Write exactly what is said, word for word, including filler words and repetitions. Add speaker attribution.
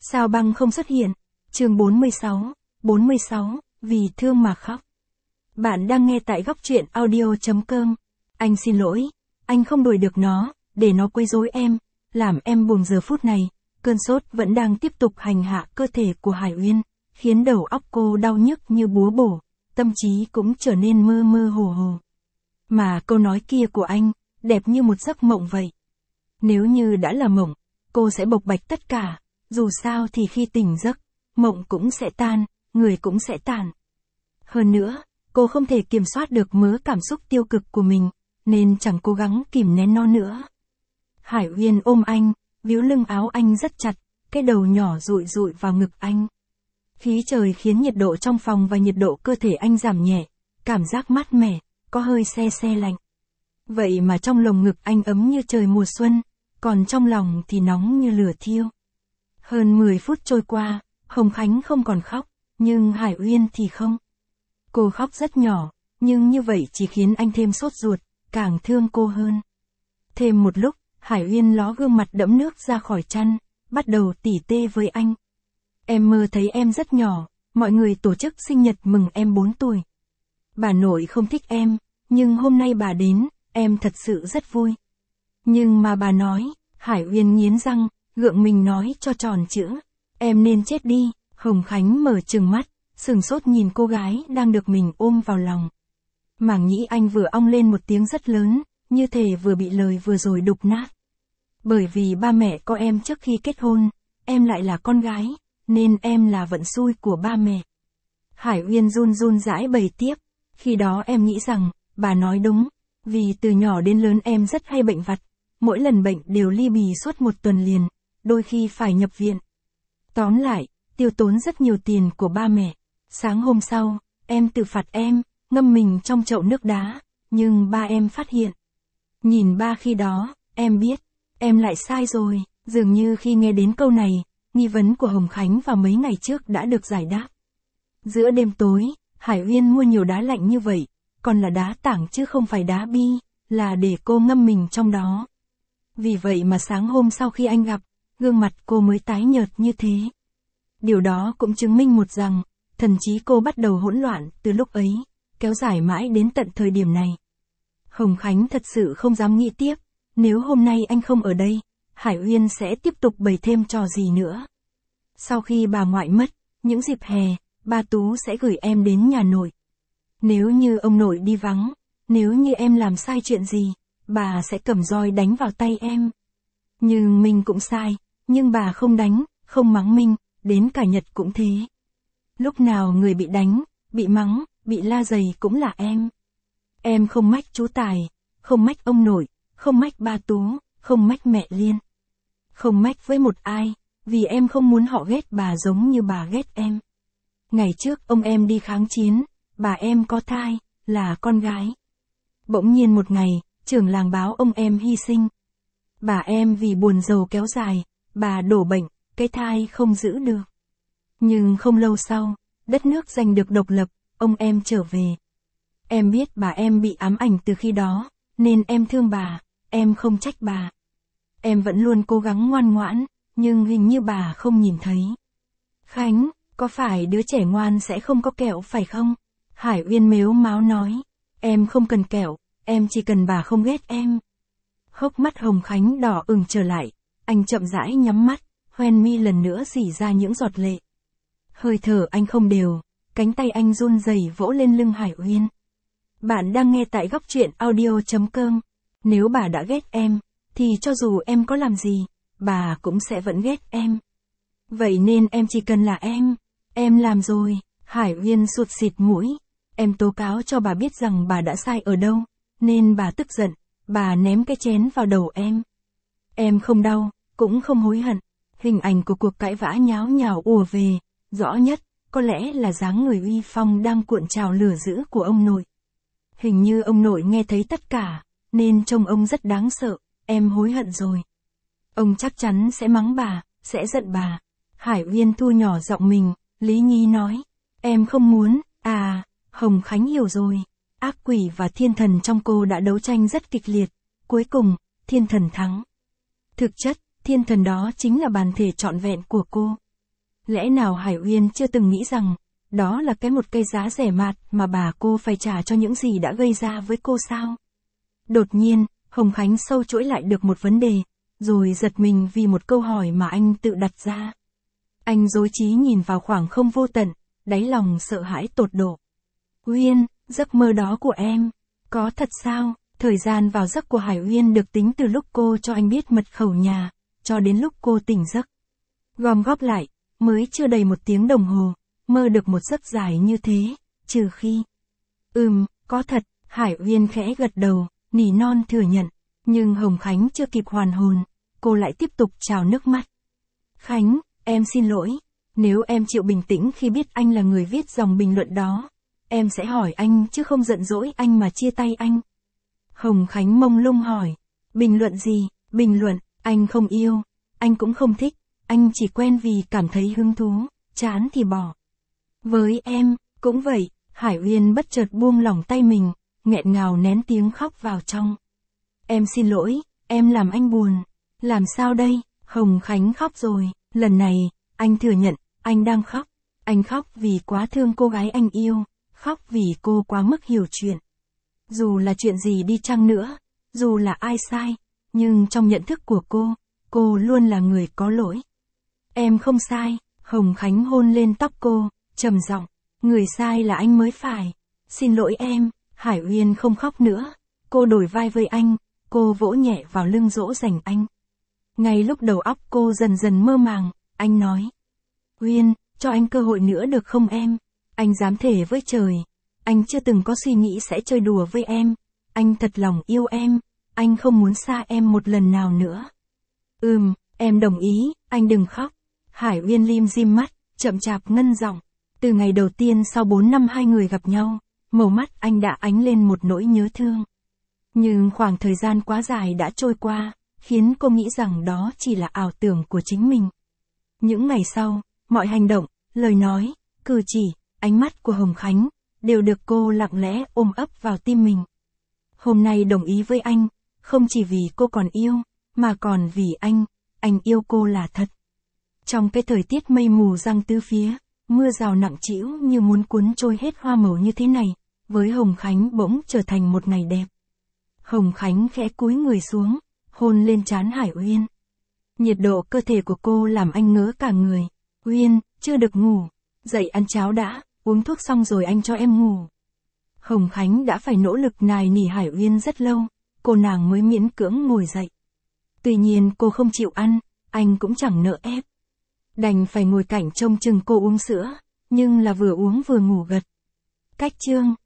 Speaker 1: Sao băng không xuất hiện? Chương bốn mươi sáu, bốn mươi sáu, vì thương mà khóc. Bạn đang nghe tại góc truyện audio chấm com. Anh xin lỗi, anh không đuổi được nó, để nó quấy rối em, làm em buồn giờ phút này. Cơn sốt vẫn đang tiếp tục hành hạ cơ thể của Hải Uyên, khiến đầu óc cô đau nhức như búa bổ, tâm trí cũng trở nên mơ mơ hồ hồ. Mà câu nói kia của anh, đẹp như một giấc mộng vậy. Nếu như đã là mộng, cô sẽ bộc bạch tất cả, dù sao thì khi tỉnh giấc, mộng cũng sẽ tan, người cũng sẽ tàn. Hơn nữa, cô không thể kiểm soát được mớ cảm xúc tiêu cực của mình, nên chẳng cố gắng kìm nén nó nữa. Hải Uyên ôm anh, víu lưng áo anh rất chặt, cái đầu nhỏ dụi dụi vào ngực anh. Khí trời khiến nhiệt độ trong phòng và nhiệt độ cơ thể anh giảm nhẹ, cảm giác mát mẻ, có hơi se se lạnh. Vậy mà trong lồng ngực anh ấm như trời mùa xuân, còn trong lòng thì nóng như lửa thiêu. Hơn mười phút trôi qua, Hồng Khánh không còn khóc, nhưng Hải Uyên thì không. Cô khóc rất nhỏ, nhưng như vậy chỉ khiến anh thêm sốt ruột, càng thương cô hơn. Thêm một lúc, Hải Uyên ló gương mặt đẫm nước ra khỏi chăn, bắt đầu tỉ tê với anh. Em mơ thấy em rất nhỏ, mọi người tổ chức sinh nhật mừng em bốn tuổi. Bà nội không thích em, nhưng hôm nay bà đến, em thật sự rất vui. Nhưng mà bà nói, Hải Uyên nghiến răng, gượng mình nói cho tròn chữ, em nên chết đi. Hồng Khánh mở trừng mắt, sừng sốt nhìn cô gái đang được mình ôm vào lòng. Màng nhĩ anh vừa ong lên một tiếng rất lớn, như thể vừa bị lời vừa rồi đục nát. Bởi vì ba mẹ có em trước khi kết hôn, em lại là con gái, nên em là vận xui của ba mẹ. Hải Uyên run run rãi bày tiếp, khi đó em nghĩ rằng, bà nói đúng, vì từ nhỏ đến lớn em rất hay bệnh vặt, mỗi lần bệnh đều ly bì suốt một tuần liền, đôi khi phải nhập viện. Tóm lại, tiêu tốn rất nhiều tiền của ba mẹ. Sáng hôm sau, em tự phạt em, ngâm mình trong chậu nước đá, nhưng ba em phát hiện. Nhìn ba khi đó, em biết, em lại sai rồi, dường như khi nghe đến câu này, nghi vấn của Hồng Khánh vào mấy ngày trước đã được giải đáp. Giữa đêm tối, Hải Uyên mua nhiều đá lạnh như vậy, còn là đá tảng chứ không phải đá bi, là để cô ngâm mình trong đó. Vì vậy mà sáng hôm sau khi anh gặp, gương mặt cô mới tái nhợt như thế. Điều đó cũng chứng minh một rằng, thần trí cô bắt đầu hỗn loạn từ lúc ấy, kéo dài mãi đến tận thời điểm này. Hồng Khánh thật sự không dám nghĩ tiếp, nếu hôm nay anh không ở đây, Hải Uyên sẽ tiếp tục bày thêm trò gì nữa. Sau khi bà ngoại mất, những dịp hè, ba Tú sẽ gửi em đến nhà nội. Nếu như ông nội đi vắng, nếu như em làm sai chuyện gì, bà sẽ cầm roi đánh vào tay em. Nhưng mình cũng sai, nhưng bà không đánh, không mắng mình, đến cả Nhật cũng thế. Lúc nào người bị đánh, bị mắng, bị la dày cũng là em. Em không mách chú Tài, không mách ông nội, không mách ba Tú, không mách mẹ Liên. Không mách với một ai, vì em không muốn họ ghét bà giống như bà ghét em. Ngày trước ông em đi kháng chiến, bà em có thai, là con gái. Bỗng nhiên một ngày, trưởng làng báo ông em hy sinh. Bà em vì buồn rầu kéo dài, bà đổ bệnh, cái thai không giữ được. Nhưng không lâu sau, đất nước giành được độc lập, ông em trở về. Em biết bà em bị ám ảnh từ khi đó, nên em thương bà, em không trách bà. Em vẫn luôn cố gắng ngoan ngoãn, nhưng hình như bà không nhìn thấy. Khánh, có phải đứa trẻ ngoan sẽ không có kẹo phải không? Hải Uyên mếu máo nói, em không cần kẹo, em chỉ cần bà không ghét em. Hốc mắt Hồng Khánh đỏ ửng trở lại, anh chậm rãi nhắm mắt, hoen mi lần nữa rỉ ra những giọt lệ. Hơi thở anh không đều, cánh tay anh run rẩy vỗ lên lưng Hải Uyên. Bạn đang nghe tại góc truyện audio chấm com. Nếu bà đã ghét em, thì cho dù em có làm gì, bà cũng sẽ vẫn ghét em. Vậy nên em chỉ cần là em. Em làm rồi. Hải Uyên sụt xịt mũi. Em tố cáo cho bà biết rằng bà đã sai ở đâu, nên bà tức giận, bà ném cái chén vào đầu em. Em không đau, cũng không hối hận. Hình ảnh của cuộc cãi vã nháo nhào ùa về, rõ nhất, có lẽ là dáng người uy phong đang cuộn trào lửa dữ của ông nội. Hình như ông nội nghe thấy tất cả, nên trông ông rất đáng sợ, em hối hận rồi. Ông chắc chắn sẽ mắng bà, sẽ giận bà. Hải Uyên thu nhỏ giọng mình, Lý Nhi nói, em không muốn, à, Hồng Khánh hiểu rồi. Ác quỷ và thiên thần trong cô đã đấu tranh rất kịch liệt, cuối cùng, thiên thần thắng. Thực chất, thiên thần đó chính là bản thể trọn vẹn của cô. Lẽ nào Hải Uyên chưa từng nghĩ rằng, đó là cái một cây giá rẻ mạt mà bà cô phải trả cho những gì đã gây ra với cô sao? Đột nhiên, Hồng Khánh sâu chuỗi lại được một vấn đề, rồi giật mình vì một câu hỏi mà anh tự đặt ra. Anh rối trí nhìn vào khoảng không vô tận, đáy lòng sợ hãi tột độ. Uyên, giấc mơ đó của em, có thật sao? Thời gian vào giấc của Hải Uyên được tính từ lúc cô cho anh biết mật khẩu nhà, cho đến lúc cô tỉnh giấc. Gom góp lại, mới chưa đầy một tiếng đồng hồ, mơ được một giấc dài như thế, trừ khi... Ừm, có thật, Hải Uyên khẽ gật đầu, nỉ non thừa nhận, nhưng Hồng Khánh chưa kịp hoàn hồn, cô lại tiếp tục trào nước mắt. Khánh, em xin lỗi, nếu em chịu bình tĩnh khi biết anh là người viết dòng bình luận đó, em sẽ hỏi anh chứ không giận dỗi anh mà chia tay anh. Hồng Khánh mông lung hỏi, bình luận gì? Bình luận, anh không yêu, anh cũng không thích, anh chỉ quen vì cảm thấy hứng thú, chán thì bỏ. Với em, cũng vậy, Hải Uyên bất chợt buông lỏng tay mình, nghẹn ngào nén tiếng khóc vào trong. Em xin lỗi, em làm anh buồn. Làm sao đây? Hồng Khánh khóc rồi, lần này, anh thừa nhận, anh đang khóc. Anh khóc vì quá thương cô gái anh yêu, khóc vì cô quá mức hiểu chuyện. Dù là chuyện gì đi chăng nữa, dù là ai sai, nhưng trong nhận thức của cô, cô luôn là người có lỗi. Em không sai, Hồng Khánh hôn lên tóc cô, trầm giọng, người sai là anh mới phải. Xin lỗi em. Hải Uyên không khóc nữa, cô đổi vai với anh, cô vỗ nhẹ vào lưng dỗ dành anh. Ngay lúc đầu óc cô dần dần mơ màng, anh nói. Uyên, cho anh cơ hội nữa được không em? Anh dám thề với trời, anh chưa từng có suy nghĩ sẽ chơi đùa với em, anh thật lòng yêu em, anh không muốn xa em một lần nào nữa. Ừm, em đồng ý, anh đừng khóc. Hải Uyên lim dim mắt, chậm chạp ngân giọng. Từ ngày đầu tiên sau bốn năm hai người gặp nhau, màu mắt anh đã ánh lên một nỗi nhớ thương. Nhưng khoảng thời gian quá dài đã trôi qua, khiến cô nghĩ rằng đó chỉ là ảo tưởng của chính mình. Những ngày sau, mọi hành động, lời nói, cử chỉ, ánh mắt của Hồng Khánh, đều được cô lặng lẽ ôm ấp vào tim mình. Hôm nay đồng ý với anh, không chỉ vì cô còn yêu, mà còn vì anh, anh yêu cô là thật. Trong cái thời tiết mây mù giăng tứ phía, mưa rào nặng trĩu như muốn cuốn trôi hết hoa màu như thế này, với Hồng Khánh bỗng trở thành một ngày đẹp. Hồng Khánh khẽ cúi người xuống, hôn lên trán Hải Uyên. Nhiệt độ cơ thể của cô làm anh ngớ cả người. Uyên, chưa được ngủ, dậy ăn cháo đã, uống thuốc xong rồi anh cho em ngủ. Hồng Khánh đã phải nỗ lực nài nỉ Hải Uyên rất lâu, cô nàng mới miễn cưỡng ngồi dậy. Tuy nhiên cô không chịu ăn, anh cũng chẳng nỡ ép. Đành phải ngồi cạnh trông chừng cô uống sữa, nhưng là vừa uống vừa ngủ gật. Cách chương